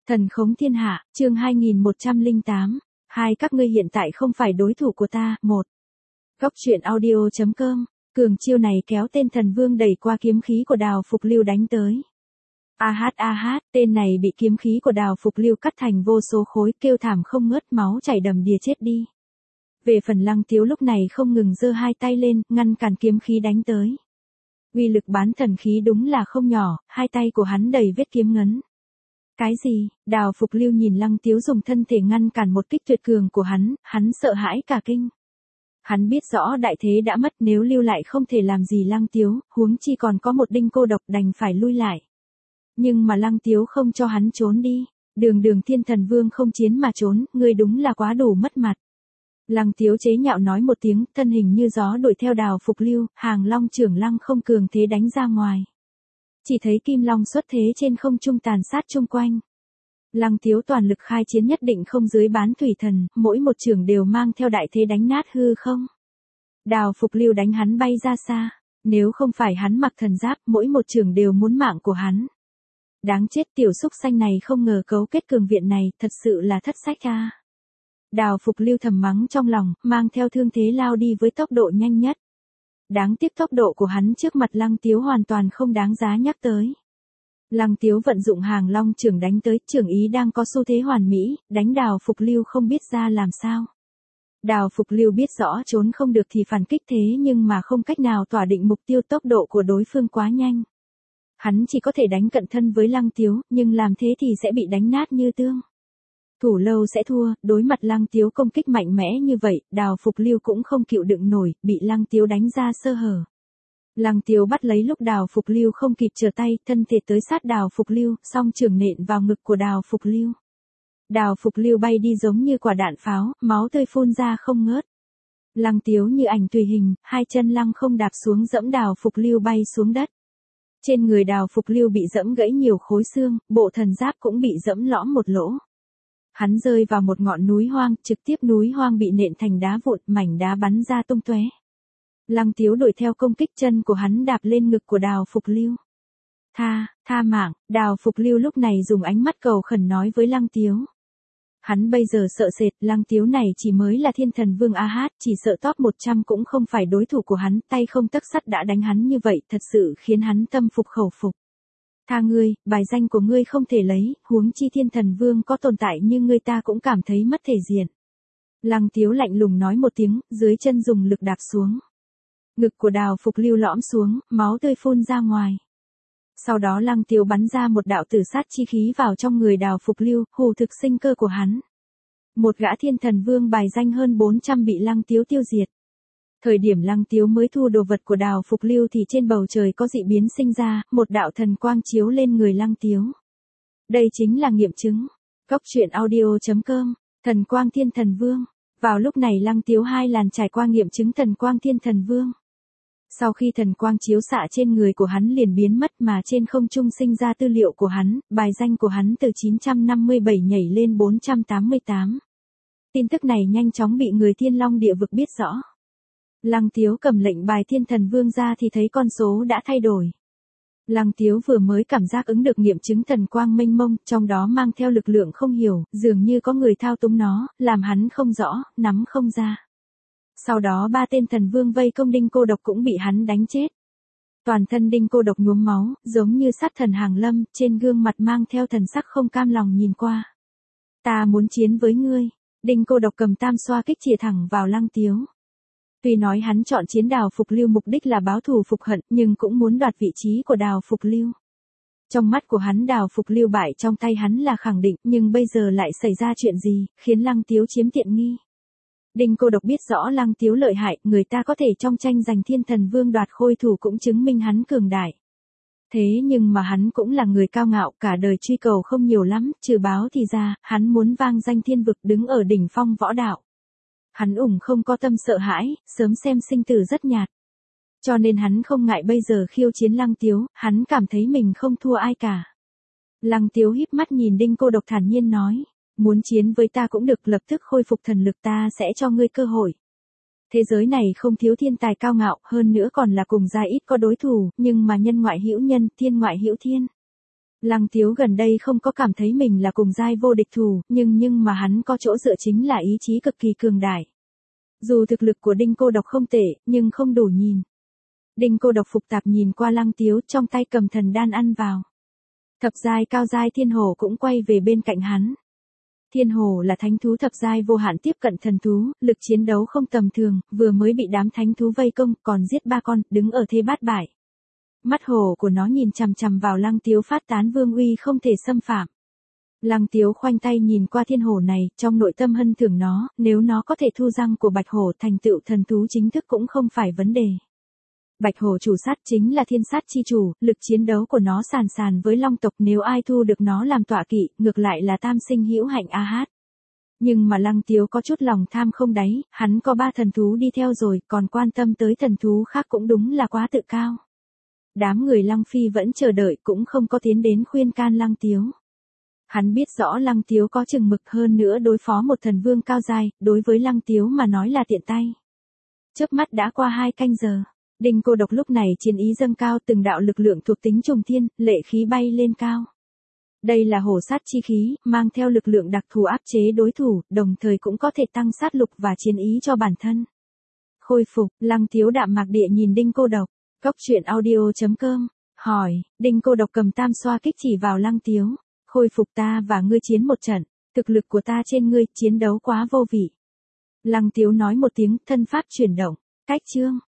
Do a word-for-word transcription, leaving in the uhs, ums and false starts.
Thần khống thiên hạ, chương hai nghìn một trăm lẻ tám. Hai các ngươi hiện tại không phải đối thủ của ta. Một. Góc truyện audio chấm com. Cường chiêu này kéo tên thần vương đẩy qua kiếm khí của Đào Phục Lưu đánh tới. A hát a hát, tên này bị kiếm khí của Đào Phục Lưu cắt thành vô số khối, kêu thảm không ngớt, máu chảy đầm đìa chết đi. Về phần Lăng Tiếu lúc này không ngừng giơ hai tay lên, ngăn cản kiếm khí đánh tới. Uy lực bán thần khí đúng là không nhỏ, hai tay của hắn đầy vết kiếm ngấn. Cái gì? Đào Phục Lưu nhìn Lăng Tiếu dùng thân thể ngăn cản một kích tuyệt cường của hắn, hắn sợ hãi cả kinh. Hắn biết rõ đại thế đã mất, nếu lưu lại không thể làm gì Lăng Tiếu, huống chi còn có một Đinh Cô Độc, đành phải lui lại. Nhưng mà Lăng Tiếu không cho hắn trốn đi. Đường đường thiên thần vương không chiến mà trốn, ngươi đúng là quá đủ mất mặt. Lăng Tiếu chế nhạo nói một tiếng, thân hình như gió đuổi theo Đào Phục Lưu, Hàng Long trưởng lăng không cường thế đánh ra ngoài. Chỉ thấy kim long xuất thế trên không trung tàn sát chung quanh. Lăng Tiếu toàn lực khai chiến nhất định không dưới bán thủy thần, mỗi một trường đều mang theo đại thế đánh nát hư không. Đào Phục Lưu đánh hắn bay ra xa, nếu không phải hắn mặc thần giáp, mỗi một trường đều muốn mạng của hắn. Đáng chết, tiểu súc xanh này không ngờ cấu kết cường viện này, thật sự là thất sách a. Đào Phục Lưu thầm mắng trong lòng, mang theo thương thế lao đi với tốc độ nhanh nhất. Đáng tiếc tốc độ của hắn trước mặt Lăng Tiếu hoàn toàn không đáng giá nhắc tới. Lăng Tiếu vận dụng Hàng Long trưởng đánh tới, trưởng ý đang có xu thế hoàn mỹ, đánh Đào Phục Lưu không biết ra làm sao. Đào Phục Lưu biết rõ trốn không được thì phản kích thế nhưng mà không cách nào tỏa định mục tiêu, tốc độ của đối phương quá nhanh. Hắn chỉ có thể đánh cận thân với Lăng Tiếu, nhưng làm thế thì sẽ bị đánh nát như tương. Thủ lâu sẽ thua, đối mặt Lăng Tiếu công kích mạnh mẽ như vậy, Đào Phục Lưu cũng không chịu đựng nổi, bị Lăng Tiếu đánh ra sơ hở. Lăng Tiếu bắt lấy lúc Đào Phục Lưu không kịp trở tay, thân thể tới sát Đào Phục Lưu, song trường nện vào ngực của Đào Phục Lưu. Đào Phục Lưu bay đi giống như quả đạn pháo, máu tươi phun ra không ngớt. Lăng Tiếu như ảnh tùy hình, hai chân lăng không đạp xuống dẫm Đào Phục Lưu bay xuống đất. Trên người Đào Phục Lưu bị dẫm gãy nhiều khối xương, bộ thần giáp cũng bị dẫm lõm một lỗ. Hắn rơi vào một ngọn núi hoang, trực tiếp núi hoang bị nện thành đá vụn, mảnh đá bắn ra tung tóe. Lăng Tiếu đuổi theo công kích, chân của hắn đạp lên ngực của Đào Phục Lưu. Tha, tha mạng, Đào Phục Lưu lúc này dùng ánh mắt cầu khẩn nói với Lăng Tiếu. Hắn bây giờ sợ sệt, Lăng Tiếu này chỉ mới là thiên thần vương a hát, chỉ sợ top một trăm cũng không phải đối thủ của hắn, tay không tấc sắt đã đánh hắn như vậy, thật sự khiến hắn tâm phục khẩu phục. Tha ngươi, bài danh của ngươi không thể lấy, huống chi thiên thần vương có tồn tại nhưng ngươi ta cũng cảm thấy mất thể diện. Lăng Tiếu lạnh lùng nói một tiếng, dưới chân dùng lực đạp xuống. Ngực của Đào Phục Lưu lõm xuống, máu tươi phun ra ngoài. Sau đó Lăng Tiếu bắn ra một đạo tử sát chi khí vào trong người Đào Phục Lưu, hù thực sinh cơ của hắn. Một gã thiên thần vương bài danh hơn bốn trăm bị Lăng Tiếu tiêu diệt. Thời điểm Lăng Tiếu mới thu đồ vật của Đào Phục Lưu thì trên bầu trời có dị biến sinh ra, một đạo thần quang chiếu lên người Lăng Tiếu. Đây chính là nghiệm chứng. Góc truyện audio chấm com, thần quang thiên thần vương. Vào lúc này Lăng Tiếu hai làn trải qua nghiệm chứng thần quang thiên thần vương. Sau khi thần quang chiếu xạ trên người của hắn liền biến mất mà trên không trung sinh ra tư liệu của hắn, bài danh của hắn từ chín trăm năm mươi bảy nhảy lên bốn trăm tám mươi tám. Tin tức này nhanh chóng bị người Thiên Long địa vực biết rõ. Lăng Tiếu cầm lệnh bài thiên thần vương ra thì thấy con số đã thay đổi. Lăng Tiếu vừa mới cảm giác ứng được nghiệm chứng thần quang mênh mông, trong đó mang theo lực lượng không hiểu, dường như có người thao túng nó, làm hắn không rõ, nắm không ra. Sau đó ba tên thần vương vây công Đinh Cô Độc cũng bị hắn đánh chết. Toàn thân Đinh Cô Độc nhuốm máu, giống như sát thần hàng lâm, trên gương mặt mang theo thần sắc không cam lòng nhìn qua. Ta muốn chiến với ngươi. Đinh Cô Độc cầm tam xoa kích chìa thẳng vào Lăng Tiếu. Tuy nói hắn chọn chiến Đào Phục Lưu mục đích là báo thù phục hận, nhưng cũng muốn đoạt vị trí của Đào Phục Lưu. Trong mắt của hắn Đào Phục Lưu bại trong tay hắn là khẳng định, nhưng bây giờ lại xảy ra chuyện gì, khiến Lăng Tiếu chiếm tiện nghi. Đinh Cô Độc biết rõ Lăng Tiếu lợi hại, người ta có thể trong tranh giành thiên thần vương đoạt khôi thủ cũng chứng minh hắn cường đại. Thế nhưng mà hắn cũng là người cao ngạo, cả đời truy cầu không nhiều lắm, trừ báo thì ra, hắn muốn vang danh thiên vực đứng ở đỉnh phong võ đạo. Hắn ủng không có tâm sợ hãi, sớm xem sinh tử rất nhạt. Cho nên hắn không ngại bây giờ khiêu chiến Lăng Tiếu, hắn cảm thấy mình không thua ai cả. Lăng Tiếu híp mắt nhìn Đinh Cô Độc thản nhiên nói, muốn chiến với ta cũng được, lập tức khôi phục thần lực, ta sẽ cho ngươi cơ hội. Thế giới này không thiếu thiên tài cao ngạo, hơn nữa còn là cùng gia ít có đối thủ, nhưng mà nhân ngoại hữu nhân, thiên ngoại hữu thiên. Lăng Tiếu gần đây không có cảm thấy mình là cùng giai vô địch thủ, nhưng nhưng mà hắn có chỗ dựa chính là ý chí cực kỳ cường đại. Dù thực lực của Đinh Cô Độc không tệ, nhưng không đủ nhìn. Đinh Cô Độc phục tạp nhìn qua Lăng Tiếu, trong tay cầm thần đan ăn vào. Thập giai cao giai thiên hổ cũng quay về bên cạnh hắn. Thiên hổ là thánh thú thập giai vô hạn tiếp cận thần thú, lực chiến đấu không tầm thường, vừa mới bị đám thánh thú vây công, còn giết ba con, đứng ở thế bát bại. Mắt hổ của nó nhìn chằm chằm vào Lăng Tiếu phát tán vương uy không thể xâm phạm. Lăng Tiếu khoanh tay nhìn qua thiên hổ này, trong nội tâm hân thưởng nó, nếu nó có thể thu răng của bạch hổ thành tựu thần thú chính thức cũng không phải vấn đề. Bạch hổ chủ sát chính là thiên sát chi chủ, lực chiến đấu của nó sàn sàn với long tộc, nếu ai thu được nó làm tọa kỵ, ngược lại là tam sinh hữu hạnh a hát. Nhưng mà Lăng Tiếu có chút lòng tham không đáy, hắn có ba thần thú đi theo rồi, còn quan tâm tới thần thú khác cũng đúng là quá tự cao. Đám người Lăng Phi vẫn chờ đợi cũng không có tiến đến khuyên can Lăng Tiếu. Hắn biết rõ Lăng Tiếu có chừng mực, hơn nữa đối phó một thần vương cao giai, đối với Lăng Tiếu mà nói là tiện tay. Chớp mắt đã qua hai canh giờ. Đinh Cô Độc lúc này chiến ý dâng cao, từng đạo lực lượng thuộc tính trùng thiên, lệ khí bay lên cao. Đây là hổ sát chi khí, mang theo lực lượng đặc thù áp chế đối thủ, đồng thời cũng có thể tăng sát lục và chiến ý cho bản thân. Khôi phục, Lăng Tiếu đạm mạc địa nhìn Đinh Cô Độc. Góc truyện audio chấm com, hỏi, Đinh Cô Độc cầm tam xoa kích chỉ vào Lăng Tiếu. Khôi phục ta và ngươi chiến một trận, thực lực của ta trên ngươi, chiến đấu quá vô vị. Lăng Tiếu nói một tiếng, thân pháp chuyển động, cách chương.